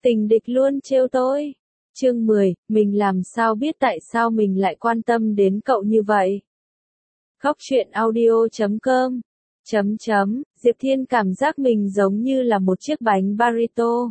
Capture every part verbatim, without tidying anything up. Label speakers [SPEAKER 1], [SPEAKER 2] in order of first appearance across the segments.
[SPEAKER 1] Tình địch luôn trêu tôi. Chương mười, mình làm sao biết tại sao mình lại quan tâm đến cậu như vậy? Góc truyện audio chấm com chấm chấm Diệp Thiên cảm giác mình giống như là một chiếc bánh burrito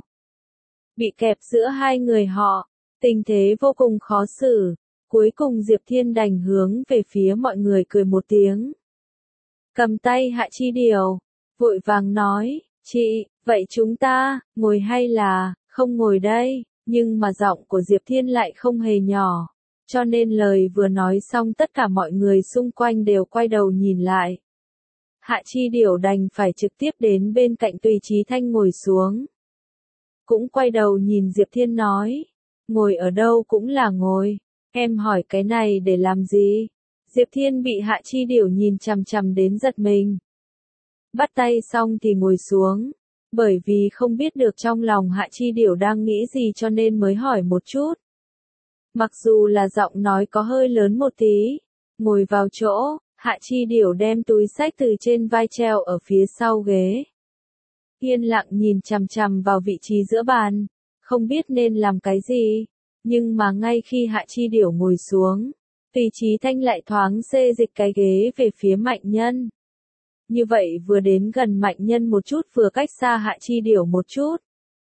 [SPEAKER 1] bị kẹp giữa hai người họ, tình thế vô cùng khó xử. Cuối cùng Diệp Thiên đành hướng về phía mọi người cười một tiếng. Cầm tay Hạ Chi Điều, vội vàng nói, chị, vậy chúng ta, ngồi hay là, không ngồi đây? Nhưng mà giọng của Diệp Thiên lại không hề nhỏ, cho nên lời vừa nói xong tất cả mọi người xung quanh đều quay đầu nhìn lại. Hạ Chi Điều đành phải trực tiếp đến bên cạnh Tùy Chí Thanh ngồi xuống. Cũng quay đầu nhìn Diệp Thiên nói, ngồi ở đâu cũng là ngồi, em hỏi cái này để làm gì? Diệp Thiên bị Hạ Chi Điều nhìn chằm chằm đến giật mình. Bắt tay xong thì ngồi xuống, bởi vì không biết được trong lòng Hạ Chi Điều đang nghĩ gì cho nên mới hỏi một chút. Mặc dù là giọng nói có hơi lớn một tí, ngồi vào chỗ, Hạ Chi Điều đem túi xách từ trên vai treo ở phía sau ghế. Yên lặng nhìn chằm chằm vào vị trí giữa bàn, không biết nên làm cái gì, nhưng mà ngay khi Hạ Chi Điều ngồi xuống, Tùy Chí Thanh lại thoáng xê dịch cái ghế về phía Mạnh Nhân. Như vậy vừa đến gần Mạnh Nhân một chút vừa cách xa Hạ Chi Điều một chút.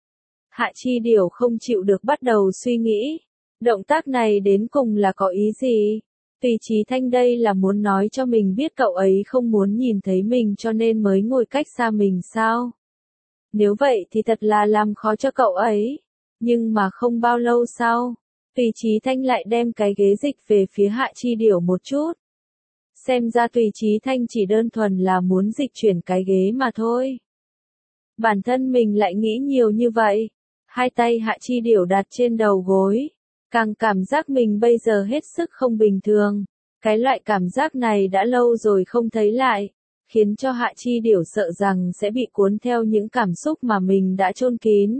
[SPEAKER 1] Hạ Chi Điều không chịu được bắt đầu suy nghĩ, động tác này đến cùng là có ý gì? Tùy Chí Thanh đây là muốn nói cho mình biết cậu ấy không muốn nhìn thấy mình cho nên mới ngồi cách xa mình sao? Nếu vậy thì thật là làm khó cho cậu ấy. Nhưng mà không bao lâu sau, Tùy Chí Thanh lại đem cái ghế dịch về phía Hạ Chi Điều một chút. Xem ra Tùy Chí Thanh chỉ đơn thuần là muốn dịch chuyển cái ghế mà thôi. Bản thân mình lại nghĩ nhiều như vậy. Hai tay Hạ Chi Điều đặt trên đầu gối. Càng cảm giác mình bây giờ hết sức không bình thường. Cái loại cảm giác này đã lâu rồi không thấy lại, khiến cho Hạ Chi Điều sợ rằng sẽ bị cuốn theo những cảm xúc mà mình đã chôn kín.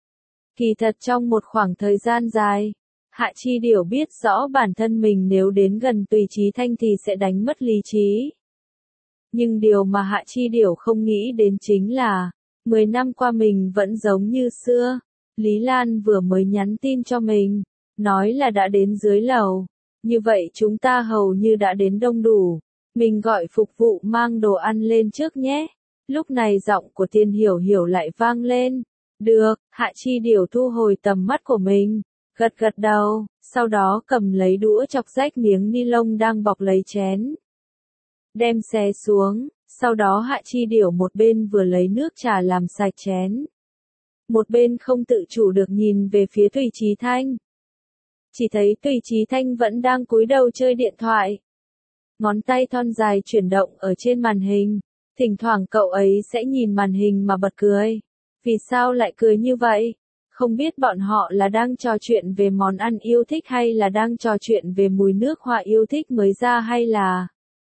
[SPEAKER 1] Kỳ thật trong một khoảng thời gian dài, Hạ Chi Điều biết rõ bản thân mình nếu đến gần Tùy Chí Thanh thì sẽ đánh mất lý trí. Nhưng điều mà Hạ Chi Điều không nghĩ đến chính là, mười năm qua mình vẫn giống như xưa. Lý Lan vừa mới nhắn tin cho mình, nói là đã đến dưới lầu. Như vậy chúng ta hầu như đã đến đông đủ. Mình gọi phục vụ mang đồ ăn lên trước nhé. Lúc này giọng của Tiên Hiểu Hiểu lại vang lên. Được, Hạ Chi Điều thu hồi tầm mắt của mình, gật gật đầu, sau đó cầm lấy đũa chọc rách miếng ni lông đang bọc lấy chén. Đem xé xuống, sau đó Hạ Chi Điều một bên vừa lấy nước trà làm sạch chén. Một bên không tự chủ được nhìn về phía Tùy Chí Thanh. Chỉ thấy Tùy Chí Thanh vẫn đang cúi đầu chơi điện thoại. Ngón tay thon dài chuyển động ở trên màn hình, thỉnh thoảng cậu ấy sẽ nhìn màn hình mà bật cười. Vì sao lại cười như vậy? Không biết bọn họ là đang trò chuyện về món ăn yêu thích hay là đang trò chuyện về mùi nước hoa yêu thích mới ra hay là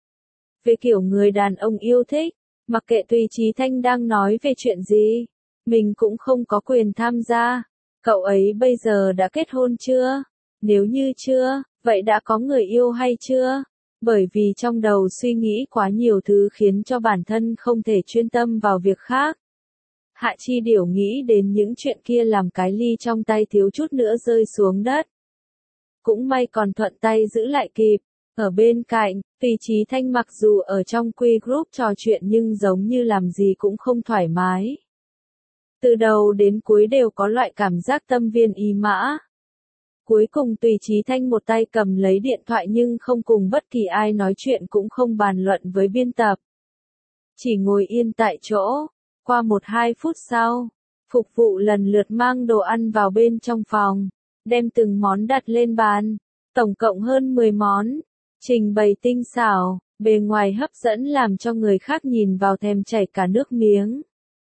[SPEAKER 1] về kiểu người đàn ông yêu thích. Mặc kệ Tùy Chí Thanh đang nói về chuyện gì, mình cũng không có quyền tham gia. Cậu ấy bây giờ đã kết hôn chưa? Nếu như chưa, vậy đã có người yêu hay chưa? Bởi vì trong đầu suy nghĩ quá nhiều thứ khiến cho bản thân không thể chuyên tâm vào việc khác. Hạ Chi Điều nghĩ đến những chuyện kia làm cái ly trong tay thiếu chút nữa rơi xuống đất. Cũng may còn thuận tay giữ lại kịp. Ở bên cạnh, Tùy Chí Thanh mặc dù ở trong quy group trò chuyện nhưng giống như làm gì cũng không thoải mái. Từ đầu đến cuối đều có loại cảm giác tâm viên ý mã. Cuối cùng Tùy Chí Thanh một tay cầm lấy điện thoại nhưng không cùng bất kỳ ai nói chuyện cũng không bàn luận với biên tập. Chỉ ngồi yên tại chỗ. Qua một hai phút sau, phục vụ lần lượt mang đồ ăn vào bên trong phòng, đem từng món đặt lên bàn, tổng cộng hơn mười món, trình bày tinh xảo, bề ngoài hấp dẫn làm cho người khác nhìn vào thèm chảy cả nước miếng.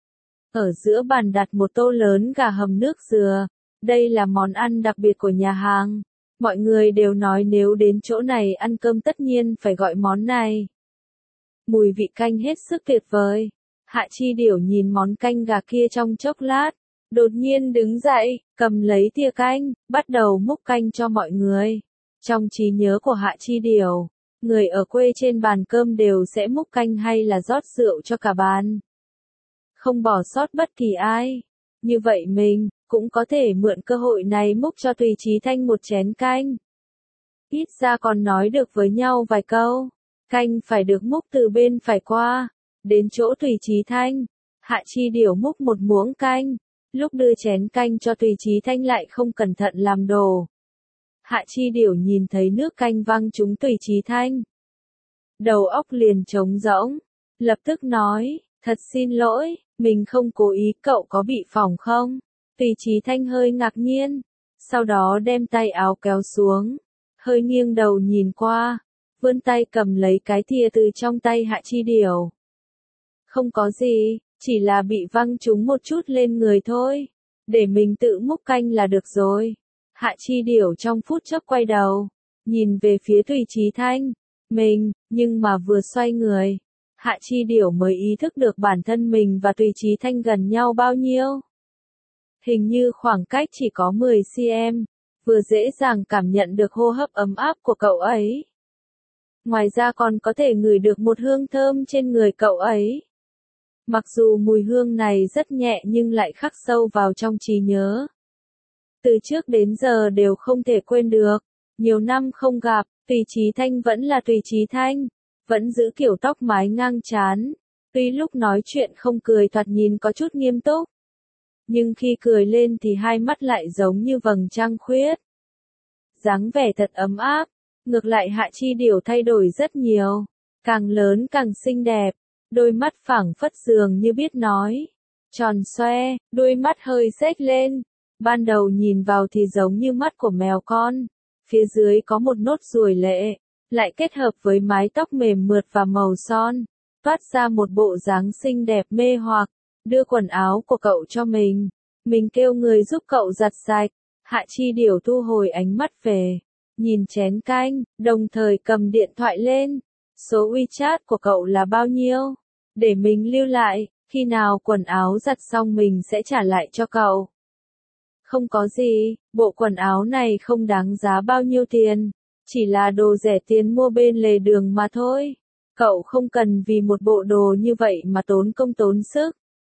[SPEAKER 1] Ở giữa bàn đặt một tô lớn gà hầm nước dừa, đây là món ăn đặc biệt của nhà hàng, mọi người đều nói nếu đến chỗ này ăn cơm tất nhiên phải gọi món này. Mùi vị canh hết sức tuyệt vời. Hạ Chi Điều nhìn món canh gà kia trong chốc lát, đột nhiên đứng dậy, cầm lấy thìa canh, bắt đầu múc canh cho mọi người. Trong trí nhớ của Hạ Chi Điều, người ở quê trên bàn cơm đều sẽ múc canh hay là rót rượu cho cả bàn. Không bỏ sót bất kỳ ai. Như vậy mình, cũng có thể mượn cơ hội này múc cho Tùy Chí Thanh một chén canh. Ít ra còn nói được với nhau vài câu. Canh phải được múc từ bên phải qua, đến chỗ Tùy Chí Thanh. Hạ Chi Điểu múc một muỗng canh, lúc đưa chén canh cho Tùy Chí Thanh lại không cẩn thận làm đổ. Hạ Chi Điểu nhìn thấy nước canh văng trúng Tùy Chí Thanh. Đầu óc liền trống rỗng, lập tức nói, thật xin lỗi, mình không cố ý, cậu có bị phỏng không? Tùy Chí Thanh hơi ngạc nhiên, sau đó đem tay áo kéo xuống, hơi nghiêng đầu nhìn qua, vươn tay cầm lấy cái thìa từ trong tay Hạ Chi Điểu. Không có gì, chỉ là bị văng trúng một chút lên người thôi, để mình tự múc canh là được rồi. Hạ Chi Điểu trong phút chốc quay đầu, nhìn về phía Tùy Chí Thanh, mình, nhưng mà vừa xoay người, Hạ Chi Điểu mới ý thức được bản thân mình và Tùy Chí Thanh gần nhau bao nhiêu. Hình như khoảng cách chỉ có mười xăng-ti-mét, vừa dễ dàng cảm nhận được hô hấp ấm áp của cậu ấy. Ngoài ra còn có thể ngửi được một hương thơm trên người cậu ấy. Mặc dù mùi hương này rất nhẹ nhưng lại khắc sâu vào trong trí nhớ. Từ trước đến giờ đều không thể quên được. Nhiều năm không gặp, Tùy Chí Thanh vẫn là Tùy Chí Thanh, vẫn giữ kiểu tóc mái ngang trán. Tuy lúc nói chuyện không cười thoạt nhìn có chút nghiêm túc, nhưng khi cười lên thì hai mắt lại giống như vầng trăng khuyết. Dáng vẻ thật ấm áp, ngược lại Hạ Chi Điểu thay đổi rất nhiều, càng lớn càng xinh đẹp, đôi mắt phẳng phất dường như biết nói, tròn xoe, đôi mắt hơi xếch lên, ban đầu nhìn vào thì giống như mắt của mèo con, phía dưới có một nốt ruồi lệ, lại kết hợp với mái tóc mềm mượt và màu son, toát ra một bộ dáng xinh đẹp mê hoặc. Đưa quần áo của cậu cho mình, mình kêu người giúp cậu giặt sạch. Hạ Chi Điểu thu hồi ánh mắt về, nhìn chén canh, đồng thời cầm điện thoại lên. Số WeChat của cậu là bao nhiêu? Để mình lưu lại, khi nào quần áo giặt xong mình sẽ trả lại cho cậu. Không có gì, bộ quần áo này không đáng giá bao nhiêu tiền, chỉ là đồ rẻ tiền mua bên lề đường mà thôi. Cậu không cần vì một bộ đồ như vậy mà tốn công tốn sức.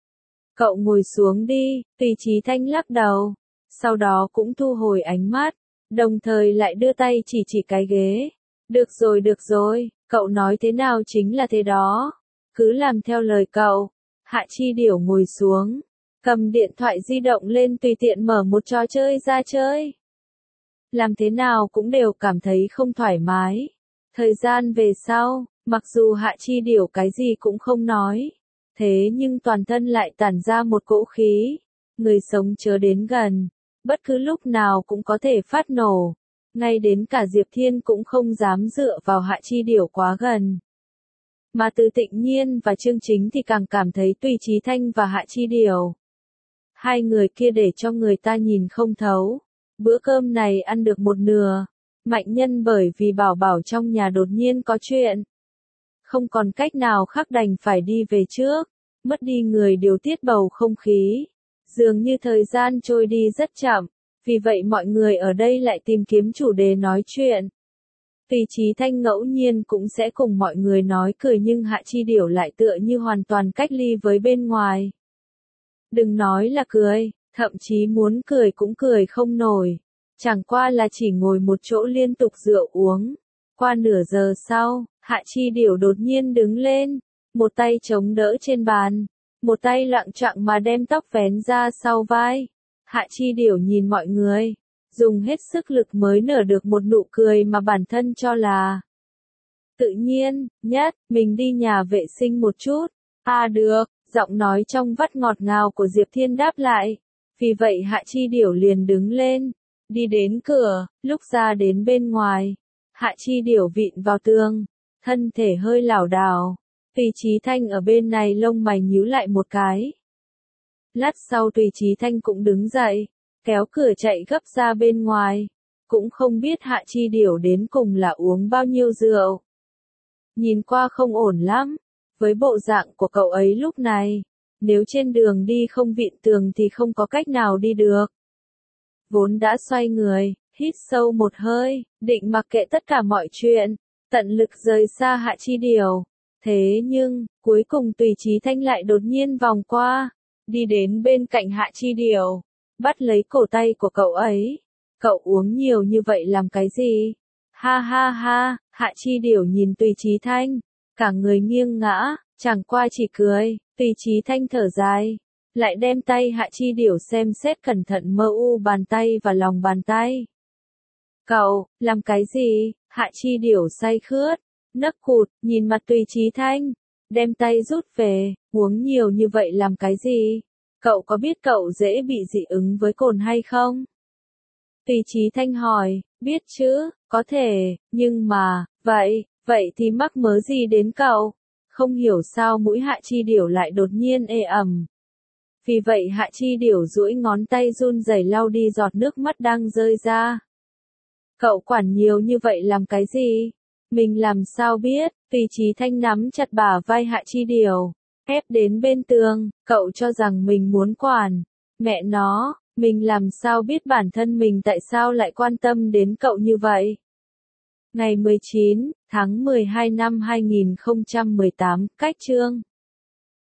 [SPEAKER 1] Cậu ngồi xuống đi, Tùy Chí Thanh lắc đầu, sau đó cũng thu hồi ánh mắt, đồng thời lại đưa tay chỉ chỉ cái ghế. Được rồi được rồi, cậu nói thế nào chính là thế đó, cứ làm theo lời cậu. Hạ Chi Điểu ngồi xuống, cầm điện thoại di động lên tùy tiện mở một trò chơi ra chơi. Làm thế nào cũng đều cảm thấy không thoải mái. Thời gian về sau, mặc dù Hạ Chi Điểu cái gì cũng không nói, thế nhưng toàn thân lại tản ra một cỗ khí, người sống chớ đến gần, bất cứ lúc nào cũng có thể phát nổ, ngay đến cả Diệp Thiên cũng không dám dựa vào Hạ Chi Điểu quá gần. Mà từ Tịnh Nhiên và Chương Chính thì càng cảm thấy Tùy Chí Thanh và Hạ Chi Điểu, hai người kia để cho người ta nhìn không thấu. Bữa cơm này ăn được một nửa, Mạnh Nhân bởi vì bảo bảo trong nhà đột nhiên có chuyện, không còn cách nào khác đành phải đi về trước, mất đi người điều tiết bầu không khí. Dường như thời gian trôi đi rất chậm, vì vậy mọi người ở đây lại tìm kiếm chủ đề nói chuyện. Tùy Chí Thanh ngẫu nhiên cũng sẽ cùng mọi người nói cười nhưng Hạ Chi Điểu lại tựa như hoàn toàn cách ly với bên ngoài. Đừng nói là cười, thậm chí muốn cười cũng cười không nổi, chẳng qua là chỉ ngồi một chỗ liên tục rượu uống. Qua nửa giờ sau, Hạ Chi Điểu đột nhiên đứng lên, một tay chống đỡ trên bàn, một tay lặng chặng mà đem tóc vén ra sau vai. Hạ Chi Điểu nhìn mọi người, dùng hết sức lực mới nở được một nụ cười mà bản thân cho là tự nhiên nhất. Mình đi nhà vệ sinh một chút. À được, giọng nói trong vắt ngọt ngào của Diệp Thiên đáp lại. Vì vậy Hạ Chi Điểu liền đứng lên, đi đến cửa, lúc ra đến bên ngoài, Hạ Chi Điểu vịn vào tường, thân thể hơi lảo đảo. Tùy Chí Thanh ở bên này lông mày nhíu lại một cái. Lát sau Tùy Chí Thanh cũng đứng dậy, kéo cửa chạy gấp ra bên ngoài, cũng không biết Hạ Chi Điểu đến cùng là uống bao nhiêu rượu. Nhìn qua không ổn lắm, với bộ dạng của cậu ấy lúc này, nếu trên đường đi không vịn tường thì không có cách nào đi được. Vốn đã xoay người, hít sâu một hơi, định mặc kệ tất cả mọi chuyện, tận lực rời xa Hạ Chi Điểu. Thế nhưng, cuối cùng Tùy Chí Thanh lại đột nhiên vòng qua, đi đến bên cạnh Hạ Chi Điểu, bắt lấy cổ tay của cậu ấy. Cậu uống nhiều như vậy làm cái gì? Ha ha ha, Hạ Chi Điểu nhìn Tùy Chí Thanh, cả người nghiêng ngã, chẳng qua chỉ cười. Tùy Chí Thanh thở dài, lại đem tay Hạ Chi Điểu xem xét cẩn thận mơ u bàn tay và lòng bàn tay. Cậu, làm cái gì? Hạ Chi Điểu say khướt, nấc cụt, nhìn mặt Tùy Chí Thanh, đem tay rút về, uống nhiều như vậy làm cái gì? Cậu có biết cậu dễ bị dị ứng với cồn hay không? Tùy Chí Thanh hỏi, biết chứ, có thể, nhưng mà, vậy, vậy thì mắc mớ gì đến cậu? Không hiểu sao mũi Hạ Chi Điểu lại đột nhiên ê ẩm. Vì vậy Hạ Chi Điểu duỗi ngón tay run rẩy lau đi giọt nước mắt đang rơi ra. Cậu quản nhiều như vậy làm cái gì? Mình làm sao biết? Tùy Chí Thanh nắm chặt bả vai Hạ Chi Điểu, ép đến bên tường, cậu cho rằng mình muốn quản. Mẹ nó, mình làm sao biết bản thân mình tại sao lại quan tâm đến cậu như vậy? Ngày mười chín tháng mười hai năm hai nghìn không trăm mười tám, cách chương